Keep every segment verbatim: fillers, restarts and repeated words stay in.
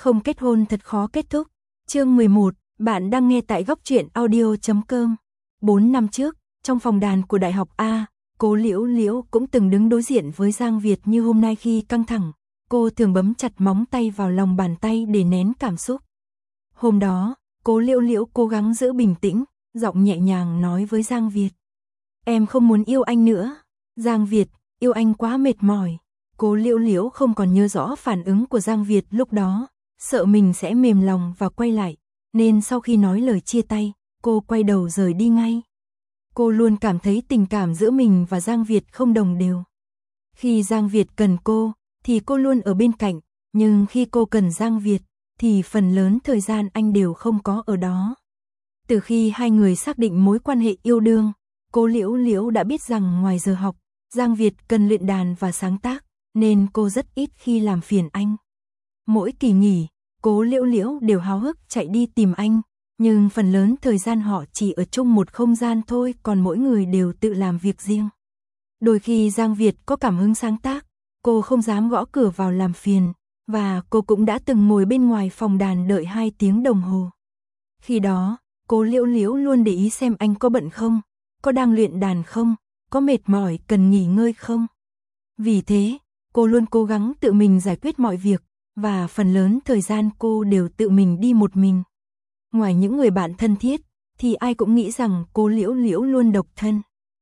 Không kết hôn thật khó kết thúc. Chương mười một, bạn đang nghe tại góc truyện audio chấm com. Bốn năm trước, trong phòng đàn của Đại học A, Cố Liễu Liễu cũng từng đứng đối diện với Giang Việt như hôm nay khi căng thẳng. Cô thường bấm chặt móng tay vào lòng bàn tay để nén cảm xúc. Hôm đó, Cố Liễu Liễu cố gắng giữ bình tĩnh, giọng nhẹ nhàng nói với Giang Việt. Em không muốn yêu anh nữa. Giang Việt, yêu anh quá mệt mỏi. Cố Liễu Liễu không còn nhớ rõ phản ứng của Giang Việt lúc đó, sợ mình sẽ mềm lòng và quay lại, nên sau khi nói lời chia tay, cô quay đầu rời đi ngay. Cô luôn cảm thấy tình cảm giữa mình và Giang Việt không đồng đều. Khi Giang Việt cần cô, thì cô luôn ở bên cạnh, nhưng khi cô cần Giang Việt, thì phần lớn thời gian anh đều không có ở đó. Từ khi hai người xác định mối quan hệ yêu đương, Cố Liễu Liễu đã biết rằng ngoài giờ học, Giang Việt cần luyện đàn và sáng tác, nên cô rất ít khi làm phiền anh. Mỗi kỳ nghỉ, Cố Liễu Liễu đều háo hức chạy đi tìm anh, nhưng phần lớn thời gian họ chỉ ở chung một không gian thôi, còn mỗi người đều tự làm việc riêng. Đôi khi Giang Việt có cảm hứng sáng tác, cô không dám gõ cửa vào làm phiền, và cô cũng đã từng ngồi bên ngoài phòng đàn đợi hai tiếng đồng hồ. Khi đó, Cố Liễu Liễu luôn để ý xem anh có bận không, có đang luyện đàn không, có mệt mỏi cần nghỉ ngơi không. Vì thế, cô luôn cố gắng tự mình giải quyết mọi việc, và phần lớn thời gian cô đều tự mình đi một mình. Ngoài những người bạn thân thiết, thì ai cũng nghĩ rằng Cố Liễu Liễu luôn độc thân.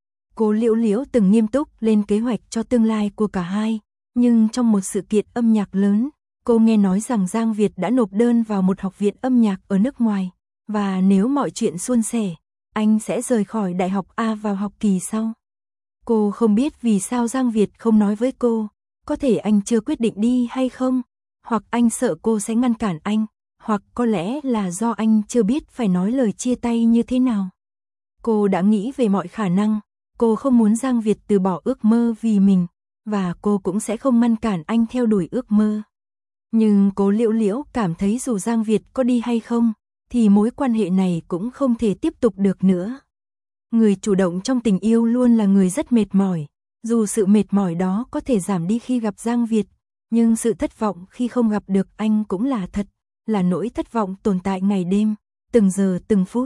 Cố Liễu Liễu từng nghiêm túc lên kế hoạch cho tương lai của cả hai, nhưng trong một sự kiện âm nhạc lớn, cô nghe nói rằng Giang Việt đã nộp đơn vào một học viện âm nhạc ở nước ngoài, và nếu mọi chuyện suôn sẻ, anh sẽ rời khỏi Đại học A vào học kỳ sau. Cô không biết vì sao Giang Việt không nói với cô, có thể anh chưa quyết định đi hay không, hoặc anh sợ cô sẽ ngăn cản anh, hoặc có lẽ là do anh chưa biết phải nói lời chia tay như thế nào. Cô đã nghĩ về mọi khả năng, cô không muốn Giang Việt từ bỏ ước mơ vì mình, và cô cũng sẽ không ngăn cản anh theo đuổi ước mơ. Nhưng Cố Liễu Liễu cảm thấy dù Giang Việt có đi hay không, thì mối quan hệ này cũng không thể tiếp tục được nữa. Người chủ động trong tình yêu luôn là người rất mệt mỏi, dù sự mệt mỏi đó có thể giảm đi khi gặp Giang Việt, nhưng sự thất vọng khi không gặp được anh cũng là thật, là nỗi thất vọng tồn tại ngày đêm, từng giờ từng phút.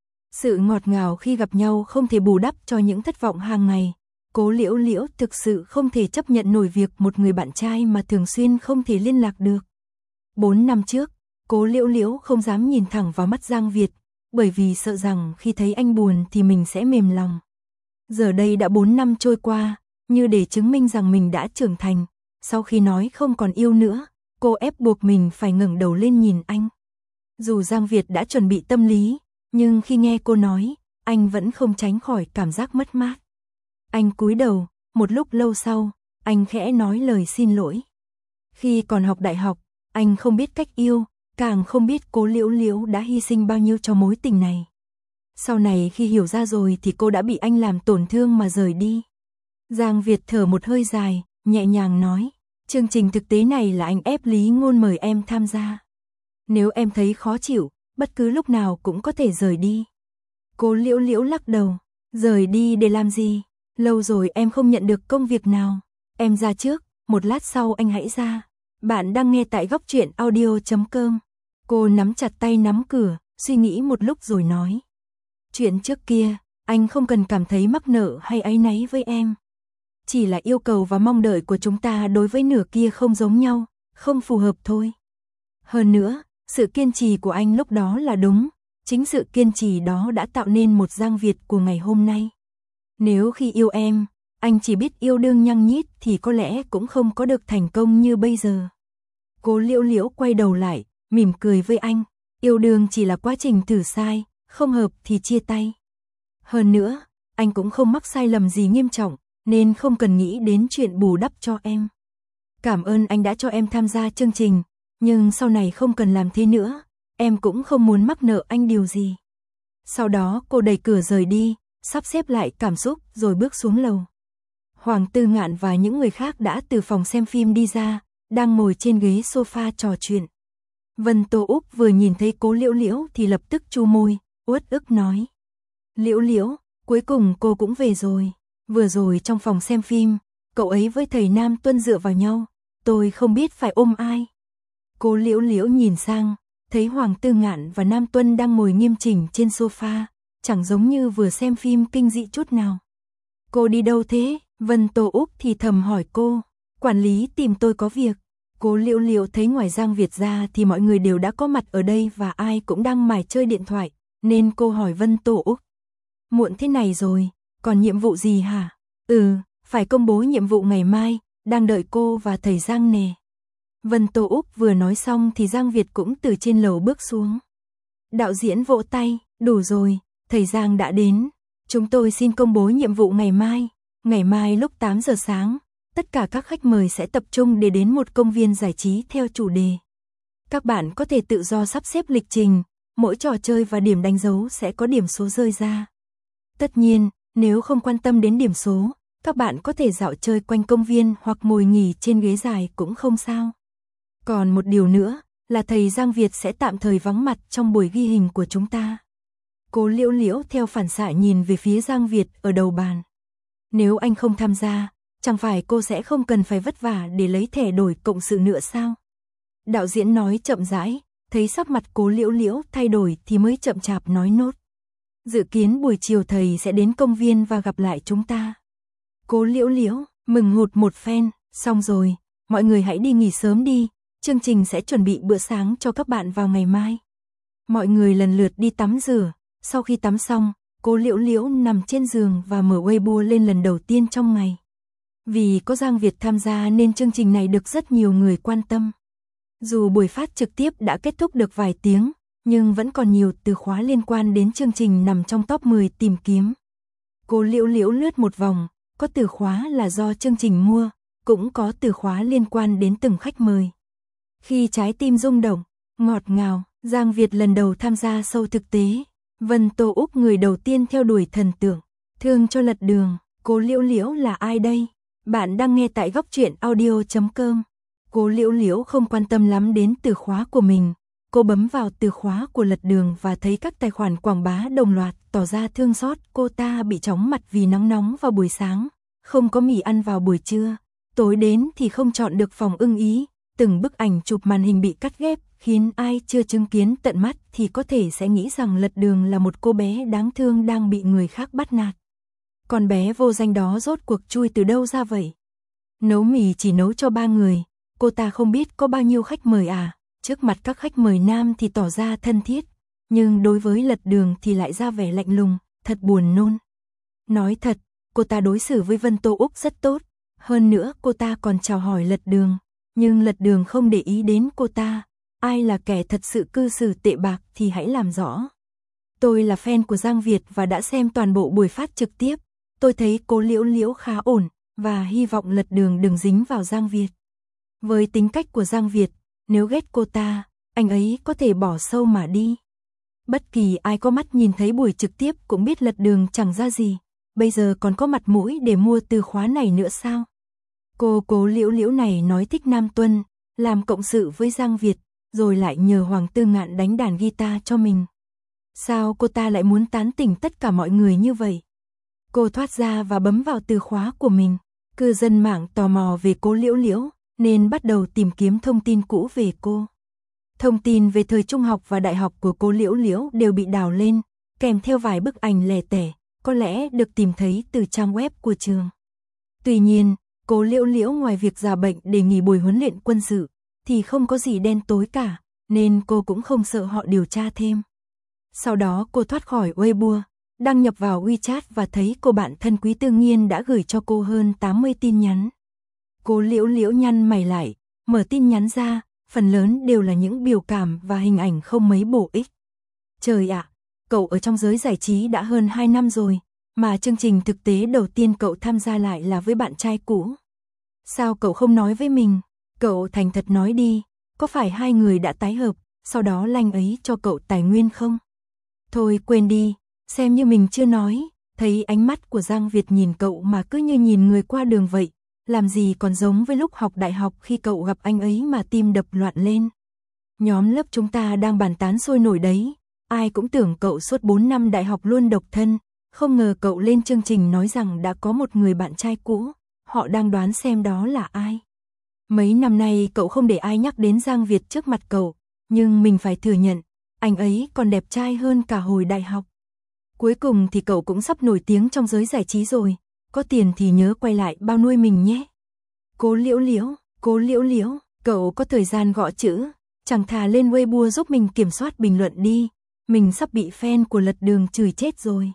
Sự ngọt ngào khi gặp nhau không thể bù đắp cho những thất vọng hàng ngày. Cố Liễu Liễu thực sự không thể chấp nhận nổi việc một người bạn trai mà thường xuyên không thể liên lạc được. Bốn năm trước, Cố Liễu Liễu không dám nhìn thẳng vào mắt Giang Việt, bởi vì sợ rằng khi thấy anh buồn thì mình sẽ mềm lòng. Giờ đây đã bốn năm trôi qua, như để chứng minh rằng mình đã trưởng thành, sau khi nói không còn yêu nữa, cô ép buộc mình phải ngẩng đầu lên nhìn anh. Dù Giang Việt đã chuẩn bị tâm lý, nhưng khi nghe cô nói, anh vẫn không tránh khỏi cảm giác mất mát. Anh cúi đầu, một lúc lâu sau, anh khẽ nói lời xin lỗi. Khi còn học đại học, anh không biết cách yêu, càng không biết Cố Liễu Liễu đã hy sinh bao nhiêu cho mối tình này. Sau này khi hiểu ra rồi thì cô đã bị anh làm tổn thương mà rời đi. Giang Việt thở một hơi dài, nhẹ nhàng nói, chương trình thực tế này là anh ép Lý Ngôn mời em tham gia. Nếu em thấy khó chịu, bất cứ lúc nào cũng có thể rời đi. Cố Liễu Liễu lắc đầu, rời đi để làm gì? Lâu rồi em không nhận được công việc nào. Em ra trước, một lát sau anh hãy ra. Bạn đang nghe tại góc truyện audio chấm com. Cô nắm chặt tay nắm cửa, suy nghĩ một lúc rồi nói. Chuyện trước kia, anh không cần cảm thấy mắc nợ hay áy náy với em. Chỉ là yêu cầu và mong đợi của chúng ta đối với nửa kia không giống nhau, không phù hợp thôi. Hơn nữa, sự kiên trì của anh lúc đó là đúng, chính sự kiên trì đó đã tạo nên một Giang Việt của ngày hôm nay. Nếu khi yêu em, anh chỉ biết yêu đương nhăng nhít thì có lẽ cũng không có được thành công như bây giờ. Cố Liễu Liễu quay đầu lại, mỉm cười với anh, yêu đương chỉ là quá trình thử sai, không hợp thì chia tay. Hơn nữa, anh cũng không mắc sai lầm gì nghiêm trọng, nên không cần nghĩ đến chuyện bù đắp cho em. Cảm ơn anh đã cho em tham gia chương trình, nhưng sau này không cần làm thế nữa, em cũng không muốn mắc nợ anh điều gì. Sau đó cô đẩy cửa rời đi, sắp xếp lại cảm xúc rồi bước xuống lầu. Hoàng Tư Ngạn và những người khác đã từ phòng xem phim đi ra, đang ngồi trên ghế sofa trò chuyện. Vân Tô Úc vừa nhìn thấy Cố Liễu Liễu thì lập tức chu môi, uất ức nói. Liễu Liễu, cuối cùng cô cũng về rồi. Vừa rồi trong phòng xem phim, cậu ấy với thầy Nam Tuân dựa vào nhau, tôi không biết phải ôm ai. Cố Liễu Liễu nhìn sang, thấy Hoàng Tư Ngạn và Nam Tuân đang ngồi nghiêm chỉnh trên sofa, chẳng giống như vừa xem phim kinh dị chút nào. Cô đi đâu thế? Vân Tô Úc thì thầm hỏi cô. Quản lý tìm tôi có việc. Cố Liễu Liễu thấy ngoài Giang Việt ra thì mọi người đều đã có mặt ở đây và ai cũng đang mải chơi điện thoại, nên cô hỏi Vân Tô Úc. Muộn thế này rồi, còn nhiệm vụ gì hả? Ừ, phải công bố nhiệm vụ ngày mai, đang đợi cô và thầy Giang nè. Vân Tô Úc vừa nói xong thì Giang Việt cũng từ trên lầu bước xuống. Đạo diễn vỗ tay, đủ rồi, thầy Giang đã đến. Chúng tôi xin công bố nhiệm vụ ngày mai. Ngày mai lúc tám giờ sáng, tất cả các khách mời sẽ tập trung để đến một công viên giải trí theo chủ đề. Các bạn có thể tự do sắp xếp lịch trình, mỗi trò chơi và điểm đánh dấu sẽ có điểm số rơi ra. Tất nhiên, nếu không quan tâm đến điểm số, các bạn có thể dạo chơi quanh công viên hoặc ngồi nghỉ trên ghế dài cũng không sao. Còn một điều nữa, là thầy Giang Việt sẽ tạm thời vắng mặt trong buổi ghi hình của chúng ta. Cố Liễu Liễu theo phản xạ nhìn về phía Giang Việt ở đầu bàn. Nếu anh không tham gia, chẳng phải cô sẽ không cần phải vất vả để lấy thẻ đổi cộng sự nữa sao? Đạo diễn nói chậm rãi, thấy sắc mặt Cố Liễu Liễu thay đổi thì mới chậm chạp nói nốt. Dự kiến buổi chiều thầy sẽ đến công viên và gặp lại chúng ta. Cố Liễu Liễu mừng hụt một phen, xong rồi, mọi người hãy đi nghỉ sớm đi, chương trình sẽ chuẩn bị bữa sáng cho các bạn vào ngày mai. Mọi người lần lượt đi tắm rửa, sau khi tắm xong, Cố Liễu Liễu nằm trên giường và mở Weibo lên lần đầu tiên trong ngày. Vì có Giang Việt tham gia nên chương trình này được rất nhiều người quan tâm. Dù buổi phát trực tiếp đã kết thúc được vài tiếng, nhưng vẫn còn nhiều từ khóa liên quan đến chương trình nằm trong top mười tìm kiếm. Cố Liễu Liễu lướt một vòng, có từ khóa là do chương trình mua, cũng có từ khóa liên quan đến từng khách mời. Khi trái tim rung động, ngọt ngào, Giang Việt lần đầu tham gia show thực tế. Vân Tô Úc người đầu tiên theo đuổi thần tượng, thương cho lật đường. Cố Liễu Liễu là ai đây? Bạn đang nghe tại góc truyện audio chấm com. Cố Liễu Liễu không quan tâm lắm đến từ khóa của mình. Cô bấm vào từ khóa của lật đường và thấy các tài khoản quảng bá đồng loạt tỏ ra thương xót cô ta bị chóng mặt vì nắng nóng vào buổi sáng, không có mì ăn vào buổi trưa, tối đến thì không chọn được phòng ưng ý. Từng bức ảnh chụp màn hình bị cắt ghép, khiến ai chưa chứng kiến tận mắt thì có thể sẽ nghĩ rằng lật đường là một cô bé đáng thương đang bị người khác bắt nạt. Con bé vô danh đó rốt cuộc chui từ đâu ra vậy? Nấu mì chỉ nấu cho ba người, cô ta không biết có bao nhiêu khách mời à? Trước mặt các khách mời nam thì tỏ ra thân thiết, nhưng đối với lật đường thì lại ra vẻ lạnh lùng, thật buồn nôn. Nói thật, cô ta đối xử với Vân Tô Úc rất tốt, hơn nữa cô ta còn chào hỏi lật đường. Nhưng lật đường không để ý đến cô ta, ai là kẻ thật sự cư xử tệ bạc thì hãy làm rõ. Tôi là fan của Giang Việt và đã xem toàn bộ buổi phát trực tiếp, tôi thấy Cố Liễu Liễu khá ổn, và hy vọng lật đường đừng dính vào Giang Việt. Với tính cách của Giang Việt, nếu ghét cô ta, anh ấy có thể bỏ sâu mà đi. Bất kỳ ai có mắt nhìn thấy buổi trực tiếp cũng biết lật đường chẳng ra gì, bây giờ còn có mặt mũi để mua từ khóa này nữa sao? Cô Cố Liễu Liễu này nói thích Nam Tuân, làm cộng sự với Giang Việt, rồi lại nhờ Hoàng Tư Ngạn đánh đàn guitar cho mình. Sao cô ta lại muốn tán tỉnh tất cả mọi người như vậy? Cô thoát ra và bấm vào từ khóa của mình. Cư dân mạng tò mò về Cố Liễu Liễu, nên bắt đầu tìm kiếm thông tin cũ về cô. Thông tin về thời trung học và đại học của Cố Liễu Liễu đều bị đào lên, kèm theo vài bức ảnh lẻ tẻ, có lẽ được tìm thấy từ trang web của trường. Tuy nhiên, Cố Liễu Liễu ngoài việc giả bệnh để nghỉ buổi huấn luyện quân sự, thì không có gì đen tối cả, nên cô cũng không sợ họ điều tra thêm. Sau đó cô thoát khỏi Weibo, đăng nhập vào WeChat và thấy cô bạn thân Quý Tư Nghiên đã gửi cho cô hơn tám mươi tin nhắn. Cố Liễu Liễu nhăn mày lại, mở tin nhắn ra, phần lớn đều là những biểu cảm và hình ảnh không mấy bổ ích. Trời ạ, cậu ở trong giới giải trí đã hơn hai năm rồi, mà chương trình thực tế đầu tiên cậu tham gia lại là với bạn trai cũ. Sao cậu không nói với mình? Cậu thành thật nói đi, có phải hai người đã tái hợp, sau đó Lanh ấy cho cậu tài nguyên không? Thôi quên đi, xem như mình chưa nói, thấy ánh mắt của Giang Việt nhìn cậu mà cứ như nhìn người qua đường vậy, làm gì còn giống với lúc học đại học khi cậu gặp anh ấy mà tim đập loạn lên. Nhóm lớp chúng ta đang bàn tán sôi nổi đấy, ai cũng tưởng cậu suốt bốn năm đại học luôn độc thân, không ngờ cậu lên chương trình nói rằng đã có một người bạn trai cũ, họ đang đoán xem đó là ai. Mấy năm nay cậu không để ai nhắc đến Giang Việt trước mặt cậu, nhưng mình phải thừa nhận, anh ấy còn đẹp trai hơn cả hồi đại học. Cuối cùng thì cậu cũng sắp nổi tiếng trong giới giải trí rồi, có tiền thì nhớ quay lại bao nuôi mình nhé. Cố Liễu Liễu, Cố Liễu Liễu, cậu có thời gian gõ chữ, chẳng thà lên Weibo giúp mình kiểm soát bình luận đi, mình sắp bị fan của Lật Đường chửi chết rồi.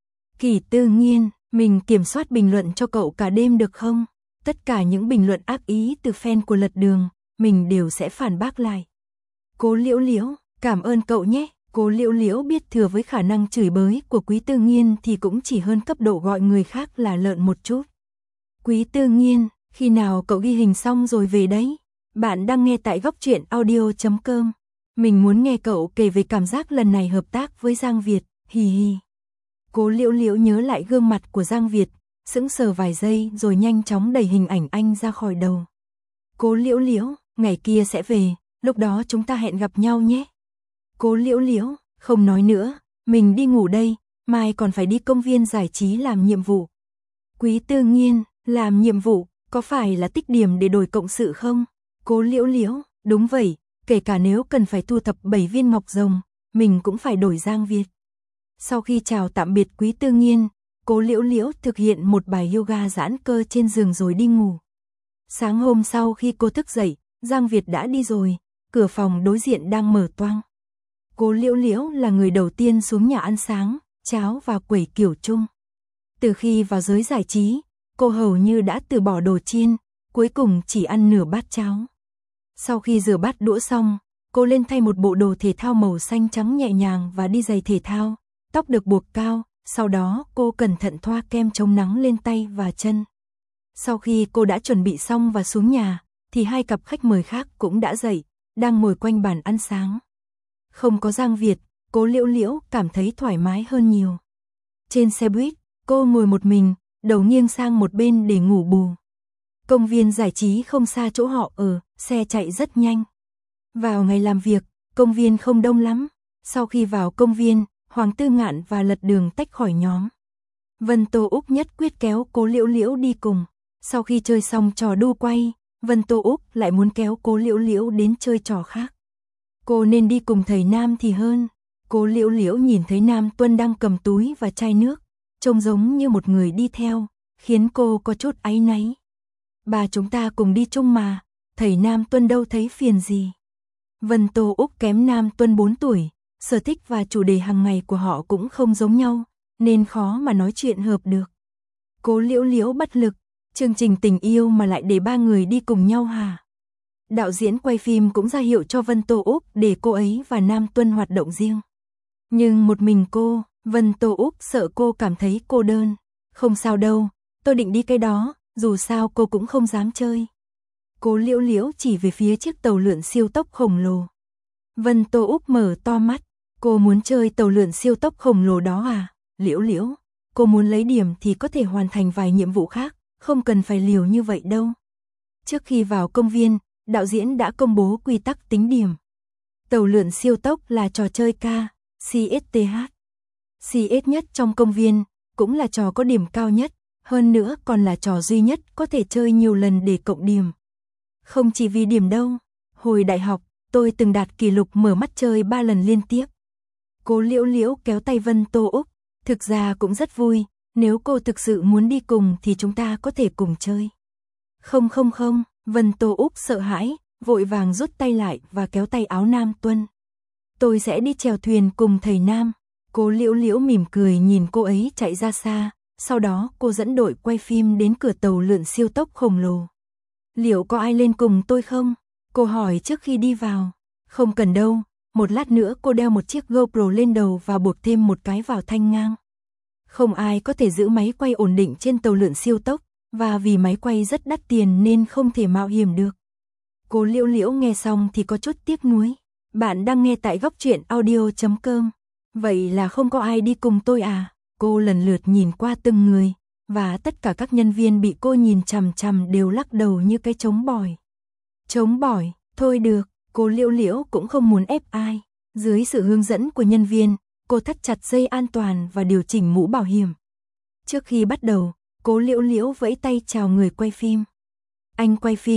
Kỷ Tư Nghiên, mình kiểm soát bình luận cho cậu cả đêm được không? Tất cả những bình luận ác ý từ fan của Lật Đường, mình đều sẽ phản bác lại. Cố Liễu Liễu, cảm ơn cậu nhé. Cố Liễu Liễu biết thừa với khả năng chửi bới của Quý Tư Nghiên thì cũng chỉ hơn cấp độ gọi người khác là lợn một chút. Quý Tư Nghiên, khi nào cậu ghi hình xong rồi về đấy? Bạn đang nghe tại góc truyện audio chấm com. Mình muốn nghe cậu kể về cảm giác lần này hợp tác với Giang Việt, hì hì. Cố Liễu Liễu nhớ lại gương mặt của Giang Việt, sững sờ vài giây rồi nhanh chóng đẩy hình ảnh anh ra khỏi đầu. Cố Liễu Liễu, ngày kia sẽ về, lúc đó chúng ta hẹn gặp nhau nhé. Cố Liễu Liễu, không nói nữa, mình đi ngủ đây, mai còn phải đi công viên giải trí làm nhiệm vụ. Quý Tư Nghiên, làm nhiệm vụ, có phải là tích điểm để đổi cộng sự không? Cố Liễu Liễu, đúng vậy, kể cả nếu cần phải thu thập bảy viên ngọc rồng, mình cũng phải đổi Giang Việt. Sau khi chào tạm biệt Quý Tư Nghiên, Cố Liễu Liễu thực hiện một bài yoga giãn cơ trên giường rồi đi ngủ. Sáng hôm sau khi cô thức dậy, Giang Việt đã đi rồi, cửa phòng đối diện đang mở toang. Cố Liễu Liễu là người đầu tiên xuống nhà ăn sáng, cháo và quẩy kiểu chung. Từ khi vào giới giải trí, cô hầu như đã từ bỏ đồ chiên, cuối cùng chỉ ăn nửa bát cháo. Sau khi rửa bát đũa xong, cô lên thay một bộ đồ thể thao màu xanh trắng nhẹ nhàng và đi giày thể thao, tóc được buộc cao, sau đó cô cẩn thận thoa kem chống nắng lên tay và chân. Sau khi cô đã chuẩn bị xong và xuống nhà, thì hai cặp khách mời khác cũng đã dậy, đang ngồi quanh bàn ăn sáng. Không có Giang Việt, Cố Liễu Liễu cảm thấy thoải mái hơn nhiều. Trên xe buýt, cô ngồi một mình, đầu nghiêng sang một bên để ngủ bù. Công viên giải trí không xa chỗ họ ở, xe chạy rất nhanh. Vào ngày làm việc, công viên không đông lắm. Sau khi vào công viên, Hoàng Tư Ngạn và Lật Đường tách khỏi nhóm. Vân Tô Úc nhất quyết kéo Cố Liễu Liễu đi cùng. Sau khi chơi xong trò đu quay, Vân Tô Úc lại muốn kéo Cố Liễu Liễu đến chơi trò khác. Cô nên đi cùng thầy Nam thì hơn. Cố Liễu Liễu nhìn thấy Nam Tuân đang cầm túi và chai nước, trông giống như một người đi theo, khiến cô có chút áy náy. Bà chúng ta cùng đi chung mà, thầy Nam Tuân đâu thấy phiền gì. Vân Tô Úc kém Nam Tuân bốn tuổi, sở thích và chủ đề hàng ngày của họ cũng không giống nhau, nên khó mà nói chuyện hợp được. Cố Liễu Liễu bất lực, chương trình tình yêu mà lại để ba người đi cùng nhau hả? Đạo diễn quay phim cũng ra hiệu cho Vân Tô Úc để cô ấy và Nam Tuân hoạt động riêng. Nhưng một mình cô, Vân Tô Úc sợ cô cảm thấy cô đơn. Không sao đâu, tôi định đi cái đó, dù sao cô cũng không dám chơi. Cố Liễu Liễu chỉ về phía chiếc tàu lượn siêu tốc khổng lồ. Vân Tô Úc mở to mắt, cô muốn chơi tàu lượn siêu tốc khổng lồ đó à? Liễu Liễu, cô muốn lấy điểm thì có thể hoàn thành vài nhiệm vụ khác, không cần phải liều như vậy đâu. Trước khi vào công viên, đạo diễn đã công bố quy tắc tính điểm. Tàu lượn siêu tốc là trò chơi K, C S T H. C S nhất trong công viên, cũng là trò có điểm cao nhất, hơn nữa còn là trò duy nhất có thể chơi nhiều lần để cộng điểm. Không chỉ vì điểm đâu, hồi đại học, tôi từng đạt kỷ lục mở mắt chơi ba lần liên tiếp. Cố Liễu Liễu kéo tay Vân Tô Úc, thực ra cũng rất vui, nếu cô thực sự muốn đi cùng thì chúng ta có thể cùng chơi. Không không không, Vân Tô Úc sợ hãi, vội vàng rút tay lại và kéo tay áo Nam Tuân. Tôi sẽ đi chèo thuyền cùng thầy Nam. Cố Liễu Liễu mỉm cười nhìn cô ấy chạy ra xa, sau đó cô dẫn đội quay phim đến cửa tàu lượn siêu tốc khổng lồ. Liệu có ai lên cùng tôi không? Cô hỏi trước khi đi vào. Không cần đâu, một lát nữa cô đeo một chiếc GoPro lên đầu và buộc thêm một cái vào thanh ngang. Không ai có thể giữ máy quay ổn định trên tàu lượn siêu tốc, và vì máy quay rất đắt tiền nên không thể mạo hiểm được. Cố Liễu Liễu nghe xong thì có chút tiếc nuối. Bạn đang nghe tại góc truyện audio chấm com. Vậy là không có ai đi cùng tôi à? Cô lần lượt nhìn qua từng người, và tất cả các nhân viên bị cô nhìn chằm chằm đều lắc đầu như cái trống bỏi. Trống bỏi, thôi được, Cố Liễu Liễu cũng không muốn ép ai. Dưới sự hướng dẫn của nhân viên, cô thắt chặt dây an toàn và điều chỉnh mũ bảo hiểm. Trước khi bắt đầu, Cố Liễu Liễu vẫy tay chào người quay phim. Anh quay phim,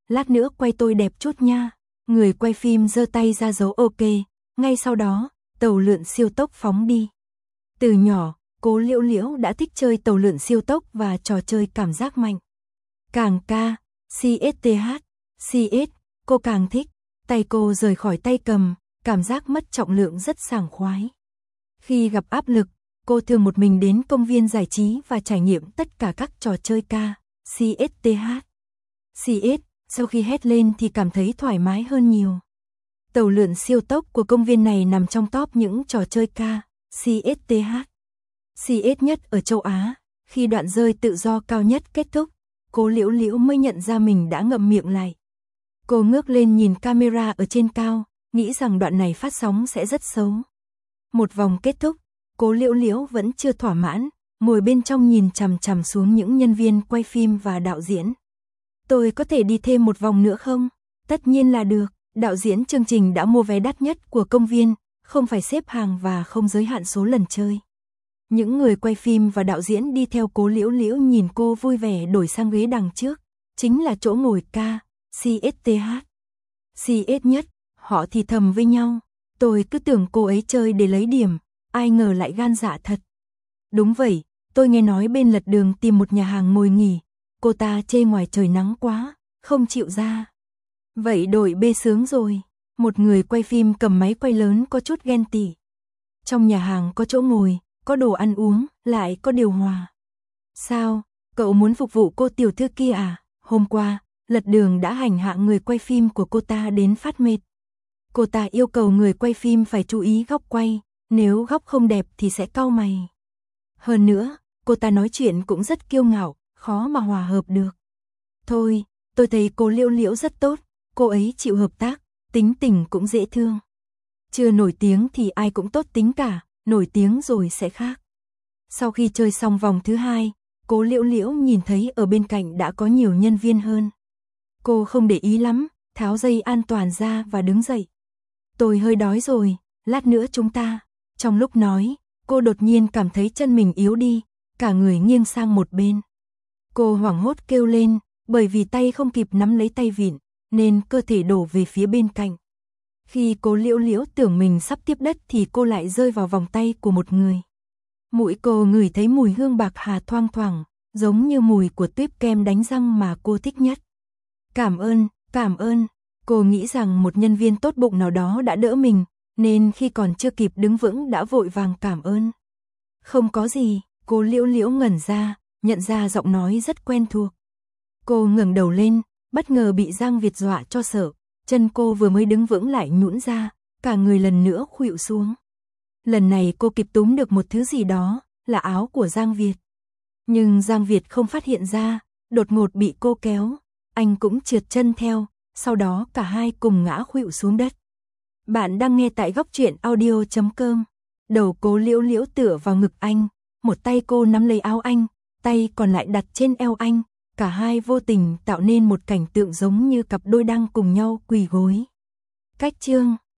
lát nữa quay tôi đẹp chút nha. Người quay phim giơ tay ra dấu ok, ngay sau đó, tàu lượn siêu tốc phóng đi. Từ nhỏ, Cố Liễu Liễu đã thích chơi tàu lượn siêu tốc và trò chơi cảm giác mạnh. Càng ca, xê ét tê hát, xê ét, cô càng thích, tay cô rời khỏi tay cầm, cảm giác mất trọng lượng rất sảng khoái. Khi gặp áp lực, cô thường một mình đến công viên giải trí và trải nghiệm tất cả các trò chơi ca, xê ét tê hát. xê ét, sau khi hét lên thì cảm thấy thoải mái hơn nhiều. Tàu lượn siêu tốc của công viên này nằm trong top những trò chơi ca, xê ét tê hát. xê ét nhất ở châu Á, khi đoạn rơi tự do cao nhất kết thúc, Cố Liễu Liễu mới nhận ra mình đã ngậm miệng lại. Cô ngước lên nhìn camera ở trên cao, nghĩ rằng đoạn này phát sóng sẽ rất xấu. Một vòng kết thúc, Cố Liễu Liễu vẫn chưa thỏa mãn, ngồi bên trong nhìn chằm chằm xuống những nhân viên quay phim và đạo diễn. Tôi có thể đi thêm một vòng nữa không? Tất nhiên là được, đạo diễn chương trình đã mua vé đắt nhất của công viên, không phải xếp hàng và không giới hạn số lần chơi. Những người quay phim và đạo diễn đi theo Cố Liễu Liễu nhìn cô vui vẻ đổi sang ghế đằng trước, chính là chỗ ngồi ca, xê ét tê hát. xê ét nhất, họ thì thầm với nhau, tôi cứ tưởng cô ấy chơi để lấy điểm, ai ngờ lại gan dạ thật. Đúng vậy, tôi nghe nói bên lật đường tìm một nhà hàng ngồi nghỉ, cô ta chê ngoài trời nắng quá, không chịu ra. Vậy đội B sướng rồi, một người quay phim cầm máy quay lớn có chút ghen tị. Trong nhà hàng có chỗ ngồi, có đồ ăn uống, lại có điều hòa. Sao, cậu muốn phục vụ cô tiểu thư kia à? Hôm qua, lật đường đã hành hạ người quay phim của cô ta đến phát mệt. Cô ta yêu cầu người quay phim phải chú ý góc quay, nếu góc không đẹp thì sẽ cau mày. Hơn nữa, cô ta nói chuyện cũng rất kiêu ngạo, khó mà hòa hợp được. Thôi, tôi thấy cô Liễu Liễu rất tốt, cô ấy chịu hợp tác, tính tình cũng dễ thương. Chưa nổi tiếng thì ai cũng tốt tính cả, nổi tiếng rồi sẽ khác. Sau khi chơi xong vòng thứ hai, Cố Liễu Liễu nhìn thấy ở bên cạnh đã có nhiều nhân viên hơn. Cô không để ý lắm, tháo dây an toàn ra và đứng dậy. Tôi hơi đói rồi, lát nữa chúng ta. Trong lúc nói, cô đột nhiên cảm thấy chân mình yếu đi, cả người nghiêng sang một bên. Cô hoảng hốt kêu lên, bởi vì tay không kịp nắm lấy tay vịn, nên cơ thể đổ về phía bên cạnh. Khi Cố Liễu Liễu tưởng mình sắp tiếp đất thì cô lại rơi vào vòng tay của một người. Mũi cô ngửi thấy mùi hương bạc hà thoang thoảng, giống như mùi của tuýp kem đánh răng mà cô thích nhất. Cảm ơn, cảm ơn. Cô nghĩ rằng một nhân viên tốt bụng nào đó đã đỡ mình, nên khi còn chưa kịp đứng vững đã vội vàng cảm ơn. Không có gì, Cố Liễu Liễu ngẩn ra, nhận ra giọng nói rất quen thuộc. Cô ngẩng đầu lên, bất ngờ bị Giang Việt dọa cho sợ, chân cô vừa mới đứng vững lại nhũn ra, cả người lần nữa khuỵu xuống. Lần này cô kịp túm được một thứ gì đó, là áo của Giang Việt. Nhưng Giang Việt không phát hiện ra, đột ngột bị cô kéo, anh cũng trượt chân theo, sau đó cả hai cùng ngã khuỵu xuống đất. Bạn đang nghe tại góc truyện audio chấm com. Đầu Cố Liễu Liễu tựa vào ngực anh, một tay cô nắm lấy áo anh, tay còn lại đặt trên eo anh, cả hai vô tình tạo nên một cảnh tượng giống như cặp đôi đang cùng nhau quỳ gối. Cách chương